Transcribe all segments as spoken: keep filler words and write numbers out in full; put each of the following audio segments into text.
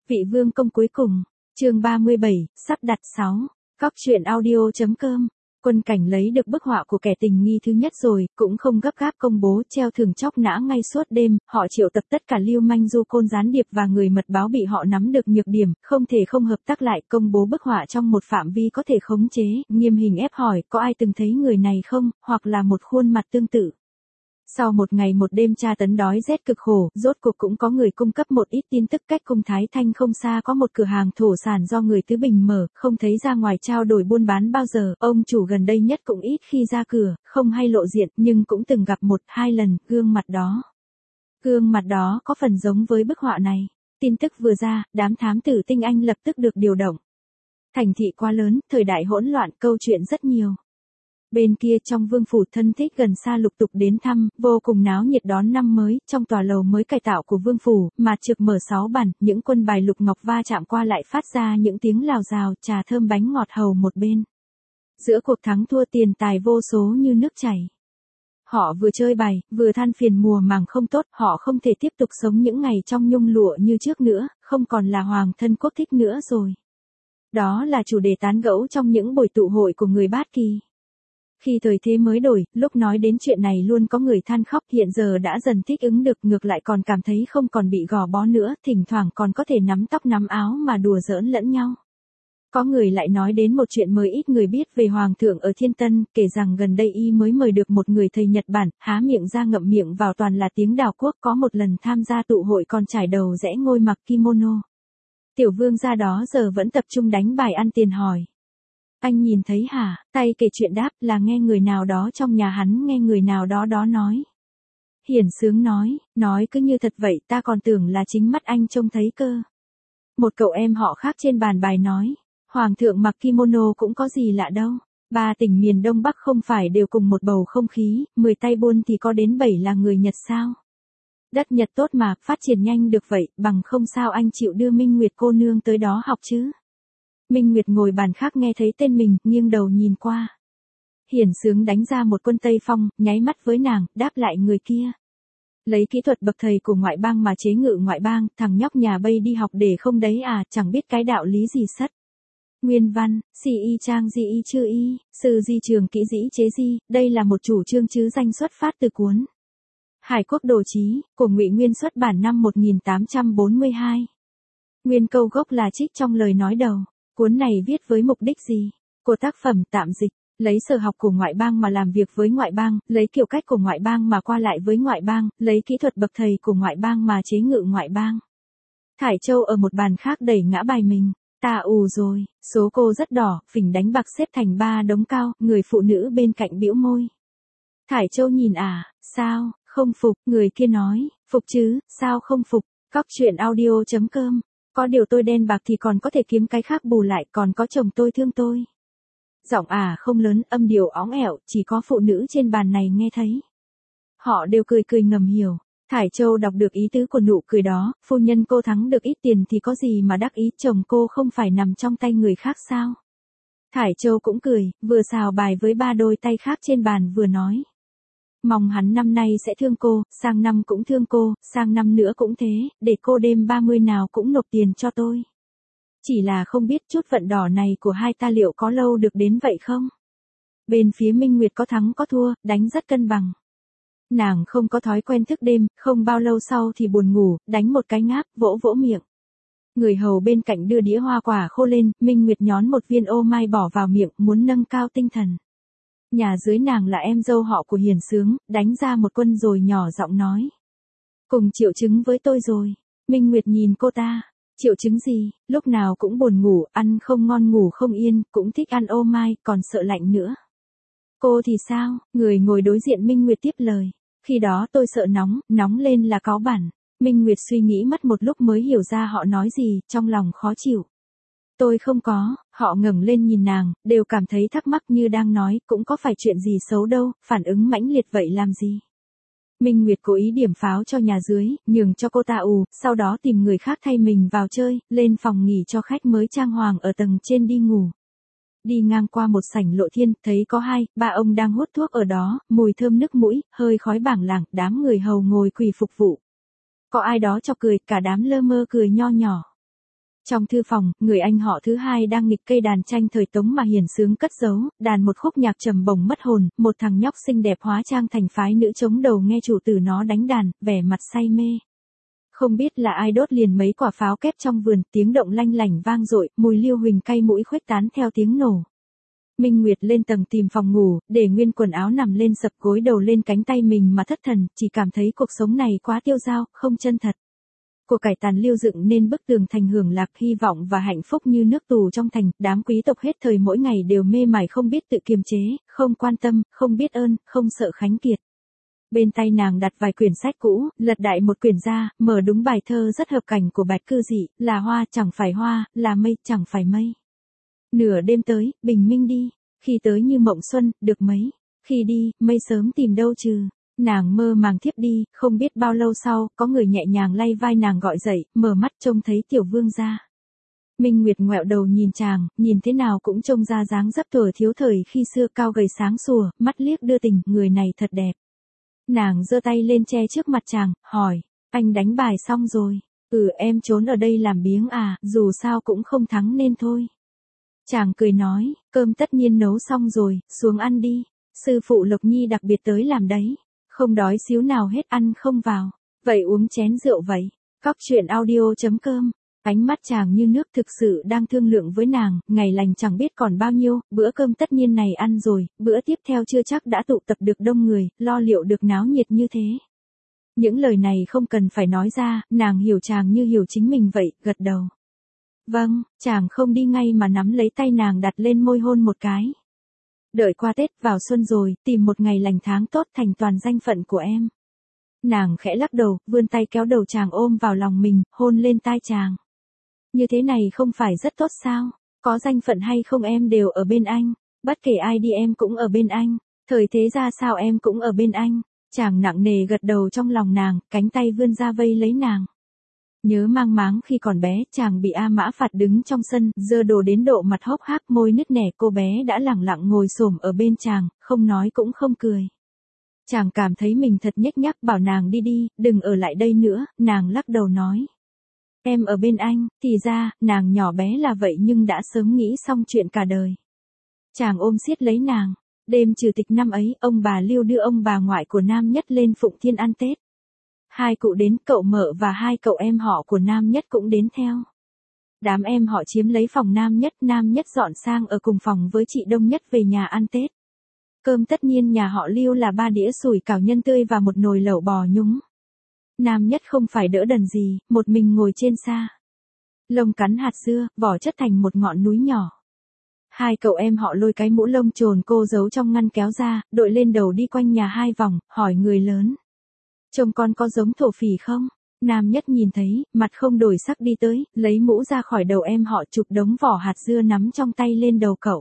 Vị vương công cuối cùng, chương ba mươi bảy, sắp đặt sáu. Cóc truyện audio.com. Quân Cảnh lấy được bức họa của kẻ tình nghi thứ nhất rồi, cũng không gấp gáp công bố treo thưởng chóc nã ngay suốt đêm, họ triệu tập tất cả lưu manh du côn gián điệp và người mật báo bị họ nắm được nhược điểm, không thể không hợp tác lại, công bố bức họa trong một phạm vi có thể khống chế, nghiêm hình ép hỏi, có ai từng thấy người này không, hoặc là một khuôn mặt tương tự. Sau một ngày một đêm tra tấn đói rét cực khổ, rốt cuộc cũng có người cung cấp một ít tin tức cách cung Thái Thanh không xa có một cửa hàng thổ sản do người Tứ Bình mở, không thấy ra ngoài trao đổi buôn bán bao giờ, ông chủ gần đây nhất cũng ít khi ra cửa, không hay lộ diện, nhưng cũng từng gặp một, hai lần, gương mặt đó. Gương mặt đó có phần giống với bức họa này. Tin tức vừa ra, đám thám tử tinh Anh lập tức được điều động. Thành thị quá lớn, thời đại hỗn loạn, câu chuyện rất nhiều. Bên kia trong vương phủ thân thích gần xa lục tục đến thăm, vô cùng náo nhiệt đón năm mới, trong tòa lầu mới cải tạo của vương phủ, mà trực mở sáu bàn, những quân bài lục ngọc va chạm qua lại phát ra những tiếng lào rào, trà thơm bánh ngọt hầu một bên. Giữa cuộc thắng thua tiền tài vô số như nước chảy. Họ vừa chơi bài, vừa than phiền mùa màng không tốt, họ không thể tiếp tục sống những ngày trong nhung lụa như trước nữa, không còn là hoàng thân quốc thích nữa rồi. Đó là chủ đề tán gẫu trong những buổi tụ hội của người Bát Kỳ. Khi thời thế mới đổi, lúc nói đến chuyện này luôn có người than khóc, hiện giờ đã dần thích ứng được, ngược lại còn cảm thấy không còn bị gò bó nữa, thỉnh thoảng còn có thể nắm tóc nắm áo mà đùa giỡn lẫn nhau. Có người lại nói đến một chuyện mới ít người biết về Hoàng thượng ở Thiên Tân, kể rằng gần đây y mới mời được một người thầy Nhật Bản, há miệng ra ngậm miệng vào toàn là tiếng đảo quốc, có một lần tham gia tụ hội còn trải đầu rẽ ngôi mặc kimono. Tiểu vương gia đó giờ vẫn tập trung đánh bài ăn tiền hỏi. Anh nhìn thấy hả, tay kể chuyện đáp là nghe người nào đó trong nhà hắn nghe người nào đó đó nói. Hiển Sướng nói, nói cứ như thật vậy, ta còn tưởng là chính mắt anh trông thấy cơ. Một cậu em họ khác trên bàn bài nói, Hoàng thượng mặc kimono cũng có gì lạ đâu. Ba tỉnh miền Đông Bắc không phải đều cùng một bầu không khí, mười tay buôn thì có đến bảy là người Nhật sao? Đất Nhật tốt mà, phát triển nhanh được vậy, bằng không sao anh chịu đưa Minh Nguyệt cô nương tới đó học chứ? Minh Nguyệt ngồi bàn khác nghe thấy tên mình, nghiêng đầu nhìn qua. Hiển Sướng đánh ra một quân Tây Phong, nháy mắt với nàng, đáp lại người kia. Lấy kỹ thuật bậc thầy của ngoại bang mà chế ngự ngoại bang, thằng nhóc nhà Bây đi học để không đấy à, chẳng biết cái đạo lý gì sất. Nguyên văn, si y trang di y chư y, sư di trường kỹ dĩ chế di, đây là một chủ trương chứ danh xuất phát từ cuốn Hải Quốc Đồ Chí, của Ngụy Nguyên xuất bản năm một nghìn tám trăm bốn mươi hai. Nguyên câu gốc là trích trong lời nói đầu. Cuốn này viết với mục đích gì? Của tác phẩm tạm dịch, lấy sở học của ngoại bang mà làm việc với ngoại bang, lấy kiểu cách của ngoại bang mà qua lại với ngoại bang, lấy kỹ thuật bậc thầy của ngoại bang mà chế ngự ngoại bang. Thải Châu ở một bàn khác đẩy ngã bài mình. Ta ù rồi, số cô rất đỏ, phình đánh bạc xếp thành ba đống cao, người phụ nữ bên cạnh bĩu môi. Thải Châu nhìn à, sao, không phục, người kia nói, phục chứ, sao không phục, cóc truyện audio.com. Có điều tôi đen bạc thì còn có thể kiếm cái khác bù lại, còn có chồng tôi thương tôi. Giọng à không lớn, âm điệu óng ẻo, chỉ có phụ nữ trên bàn này nghe thấy. Họ đều cười cười ngầm hiểu. Thải Châu đọc được ý tứ của nụ cười đó, phu nhân cô thắng được ít tiền thì có gì mà đắc ý, chồng cô không phải nằm trong tay người khác sao? Thải Châu cũng cười, vừa xào bài với ba đôi tay khác trên bàn vừa nói. Mong hắn năm nay sẽ thương cô, sang năm cũng thương cô, sang năm nữa cũng thế, để cô đêm ba mươi nào cũng nộp tiền cho tôi. Chỉ là không biết chút vận đỏ này của hai ta liệu có lâu được đến vậy không? Bên phía Minh Nguyệt có thắng có thua, đánh rất cân bằng. Nàng không có thói quen thức đêm, không bao lâu sau thì buồn ngủ, đánh một cái ngáp, vỗ vỗ miệng. Người hầu bên cạnh đưa đĩa hoa quả khô lên, Minh Nguyệt nhón một viên ô mai bỏ vào miệng, muốn nâng cao tinh thần. Nhà dưới nàng là em dâu họ của Hiển Sướng, đánh ra một quân rồi nhỏ giọng nói. Cùng triệu chứng với tôi rồi. Minh Nguyệt nhìn cô ta. Triệu chứng gì, lúc nào cũng buồn ngủ, ăn không ngon ngủ không yên, cũng thích ăn ô mai, còn sợ lạnh nữa. Cô thì sao, người ngồi đối diện Minh Nguyệt tiếp lời. Khi đó tôi sợ nóng, nóng lên là cáu bẳn. Minh Nguyệt suy nghĩ mất một lúc mới hiểu ra họ nói gì, trong lòng khó chịu. Tôi không có, họ ngẩng lên nhìn nàng, đều cảm thấy thắc mắc như đang nói, cũng có phải chuyện gì xấu đâu, phản ứng mãnh liệt vậy làm gì. Minh Nguyệt cố ý điểm pháo cho nhà dưới, nhường cho cô ta ù, sau đó tìm người khác thay mình vào chơi, lên phòng nghỉ cho khách mới trang hoàng ở tầng trên đi ngủ. Đi ngang qua một sảnh Lộ Thiên, thấy có hai, ba ông đang hút thuốc ở đó, mùi thơm nức mũi, hơi khói bảng lảng, đám người hầu ngồi quỳ phục vụ. Có ai đó cho cười, cả đám lơ mơ cười nho nhỏ. Trong thư phòng, người anh họ thứ hai đang nghịch cây đàn tranh thời Tống mà hiền sướng cất giấu, đàn một khúc nhạc trầm bổng mất hồn, một thằng nhóc xinh đẹp hóa trang thành phái nữ chống đầu nghe chủ tử nó đánh đàn, vẻ mặt say mê. Không biết là ai đốt liền mấy quả pháo kép trong vườn, tiếng động lanh lảnh vang dội, mùi liêu huỳnh cay mũi khuếch tán theo tiếng nổ. Minh Nguyệt lên tầng tìm phòng ngủ, để nguyên quần áo nằm lên sập gối đầu lên cánh tay mình mà thất thần, chỉ cảm thấy cuộc sống này quá tiêu dao, không chân thật. Của cải tàn lưu dựng nên bức tường thành hưởng lạc hy vọng và hạnh phúc như nước tù trong thành, đám quý tộc hết thời mỗi ngày đều mê mải không biết tự kiềm chế, không quan tâm, không biết ơn, không sợ khánh kiệt. Bên tay nàng đặt vài quyển sách cũ, lật đại một quyển ra, mở đúng bài thơ rất hợp cảnh của Bạch Cư Dị, là hoa chẳng phải hoa, là mây chẳng phải mây. Nửa đêm tới, bình minh đi, khi tới như mộng xuân, được mấy, khi đi, mây sớm tìm đâu trừ. Nàng mơ màng thiếp đi, không biết bao lâu sau, có người nhẹ nhàng lay vai nàng gọi dậy, mở mắt trông thấy tiểu vương gia. Minh Nguyệt ngoẹo đầu nhìn chàng, nhìn thế nào cũng trông ra dáng dấp tuổi thiếu thời khi xưa cao gầy sáng sủa, mắt liếc đưa tình, người này thật đẹp. Nàng giơ tay lên che trước mặt chàng, hỏi, anh đánh bài xong rồi, ừ em trốn ở đây làm biếng à, dù sao cũng không thắng nên thôi. Chàng cười nói, cơm tất nhiên nấu xong rồi, xuống ăn đi, sư phụ Lộc Nhi đặc biệt tới làm đấy, không đói xíu nào hết ăn không vào, vậy uống chén rượu vậy. Cóc truyện audio chấm com. Ánh mắt chàng như nước thực sự đang thương lượng với nàng, ngày lành chẳng biết còn bao nhiêu, bữa cơm tất nhiên này ăn rồi, bữa tiếp theo chưa chắc đã tụ tập được đông người, lo liệu được náo nhiệt như thế. Những lời này không cần phải nói ra, nàng hiểu chàng như hiểu chính mình vậy, gật đầu. Vâng, chàng không đi ngay mà nắm lấy tay nàng đặt lên môi hôn một cái. Đợi qua Tết vào xuân rồi, tìm một ngày lành tháng tốt thành toàn danh phận của em. Nàng khẽ lắc đầu, vươn tay kéo đầu chàng ôm vào lòng mình, hôn lên tai chàng. Như thế này không phải rất tốt sao? Có danh phận hay không em đều ở bên anh. Bất kể ai đi em cũng ở bên anh. Thời thế ra sao em cũng ở bên anh. Chàng nặng nề gật đầu trong lòng nàng, cánh tay vươn ra vây lấy nàng. Nhớ mang máng khi còn bé, chàng bị A Mã phạt đứng trong sân, dơ đồ đến độ mặt hốc hác môi nứt nẻ, cô bé đã lẳng lặng ngồi xổm ở bên chàng, không nói cũng không cười. Chàng cảm thấy mình thật nhếch nhác bảo nàng đi đi, đừng ở lại đây nữa, nàng lắc đầu nói. Em ở bên anh, thì ra, nàng nhỏ bé là vậy nhưng đã sớm nghĩ xong chuyện cả đời. Chàng ôm siết lấy nàng, đêm trừ tịch năm ấy, ông bà Lưu đưa ông bà ngoại của Nam Nhất lên Phụng Thiên ăn Tết. Hai cụ đến, cậu Mợ và hai cậu em họ của Nam Nhất cũng đến theo. Đám em họ chiếm lấy phòng Nam Nhất, Nam Nhất dọn sang ở cùng phòng với chị Đông Nhất về nhà ăn Tết. Cơm tất nhiên nhà họ Lưu là ba đĩa sủi cảo nhân tươi và một nồi lẩu bò nhúng. Nam Nhất không phải đỡ đần gì, một mình ngồi trên xa. Lông cắn hạt dưa, vỏ chất thành một ngọn núi nhỏ. Hai cậu em họ lôi cái mũ lông trồn cô giấu trong ngăn kéo ra, đội lên đầu đi quanh nhà hai vòng, hỏi người lớn. Trông con có giống thổ phỉ không? Nam Nhất nhìn thấy, mặt không đổi sắc đi tới, lấy mũ ra khỏi đầu em họ chụp đống vỏ hạt dưa nắm trong tay lên đầu cậu.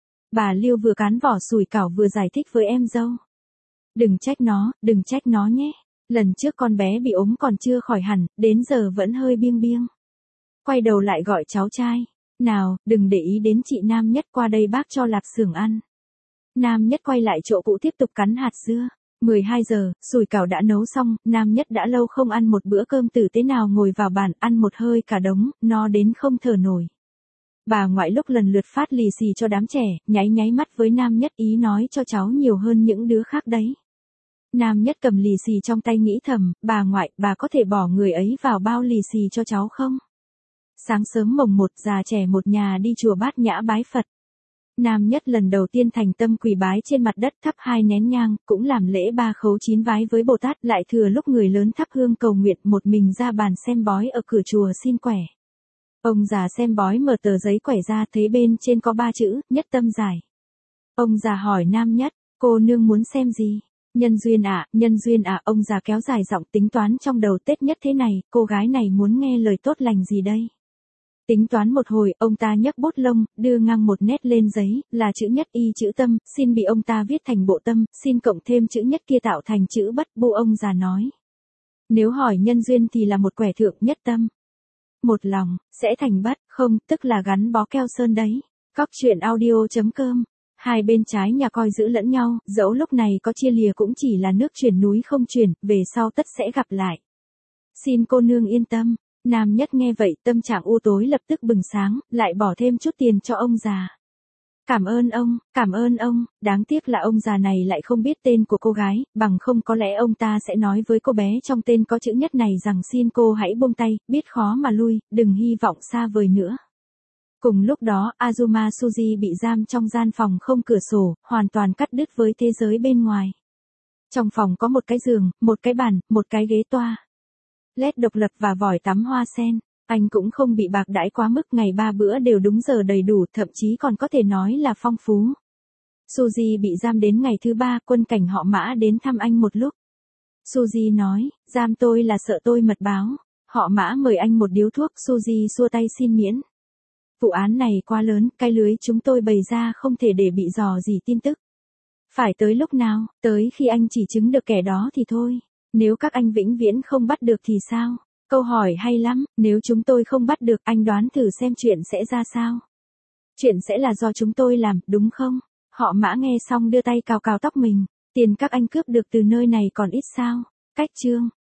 Bà Lưu vừa cán vỏ sủi cảo vừa giải thích với em dâu. Đừng trách nó, đừng trách nó nhé. Lần trước con bé bị ốm còn chưa khỏi hẳn, đến giờ vẫn hơi biêng biêng. Quay đầu lại gọi cháu trai. Nào, đừng để ý đến chị Nam Nhất, qua đây bác cho lạp xưởng ăn. Nam Nhất quay lại chỗ cũ tiếp tục cắn hạt dưa. mười hai giờ, sủi cảo đã nấu xong, Nam Nhất đã lâu không ăn một bữa cơm tử tế nào ngồi vào bàn ăn một hơi cả đống, no đến không thở nổi. Bà ngoại lúc lần lượt phát lì xì cho đám trẻ, nháy nháy mắt với Nam Nhất ý nói cho cháu nhiều hơn những đứa khác đấy. Nam Nhất cầm lì xì trong tay nghĩ thầm, bà ngoại, bà có thể bỏ người ấy vào bao lì xì cho cháu không? Sáng sớm mồng một, già trẻ một nhà đi chùa Bát Nhã bái Phật. Nam Nhất lần đầu tiên thành tâm quỳ bái trên mặt đất thắp hai nén nhang, cũng làm lễ ba khấu chín vái với Bồ Tát, lại thừa lúc người lớn thắp hương cầu nguyện một mình ra bàn xem bói ở cửa chùa xin quẻ. Ông già xem bói mở tờ giấy quẻ ra thấy bên trên có ba chữ, nhất tâm giải. Ông già hỏi Nam Nhất, cô nương muốn xem gì? Nhân duyên ạ, à, nhân duyên ạ, à, ông già kéo dài giọng tính toán trong đầu Tết Nhất thế này, cô gái này muốn nghe lời tốt lành gì đây? Tính toán một hồi, ông ta nhấc bút lông, đưa ngang một nét lên giấy, là chữ nhất y chữ tâm, xin bị ông ta viết thành bộ tâm, xin cộng thêm chữ nhất kia tạo thành chữ bất, bu ông già nói. Nếu hỏi nhân duyên thì là một quẻ thượng nhất tâm. Một lòng, sẽ thành bất, không, tức là gắn bó keo sơn đấy. Cóc truyện audio chấm com. Hai bên trái nhà coi giữ lẫn nhau, dẫu lúc này có chia lìa cũng chỉ là nước chuyển núi không chuyển, về sau tất sẽ gặp lại. Xin cô nương yên tâm. Nam nhất nghe vậy tâm trạng u tối lập tức bừng sáng, lại bỏ thêm chút tiền cho ông già. Cảm ơn ông, cảm ơn ông, đáng tiếc là ông già này lại không biết tên của cô gái, bằng không có lẽ ông ta sẽ nói với cô bé trong tên có chữ nhất này rằng xin cô hãy buông tay, biết khó mà lui, đừng hy vọng xa vời nữa. Cùng lúc đó, Azuma Suji bị giam trong gian phòng không cửa sổ, hoàn toàn cắt đứt với thế giới bên ngoài. Trong phòng có một cái giường, một cái bàn, một cái ghế toa, led độc lập và vòi tắm hoa sen. Anh cũng không bị bạc đãi quá mức, ngày ba bữa đều đúng giờ đầy đủ, thậm chí còn có thể nói là phong phú. Suji bị giam đến ngày thứ ba, quân cảnh họ Mã đến thăm anh một lúc. Suji nói, giam tôi là sợ tôi mật báo. Họ Mã mời anh một điếu thuốc, Suji xua tay xin miễn. Vụ án này quá lớn, cái lưới chúng tôi bày ra không thể để bị dò dỉ tin tức. Phải tới lúc nào, tới khi anh chỉ chứng được kẻ đó thì thôi. Nếu các anh vĩnh viễn không bắt được thì sao? Câu hỏi hay lắm, nếu chúng tôi không bắt được, anh đoán thử xem chuyện sẽ ra sao? Chuyện sẽ là do chúng tôi làm, đúng không? Họ Mã nghe xong đưa tay cào cào tóc mình. Tiền các anh cướp được từ nơi này còn ít sao? Cách chương.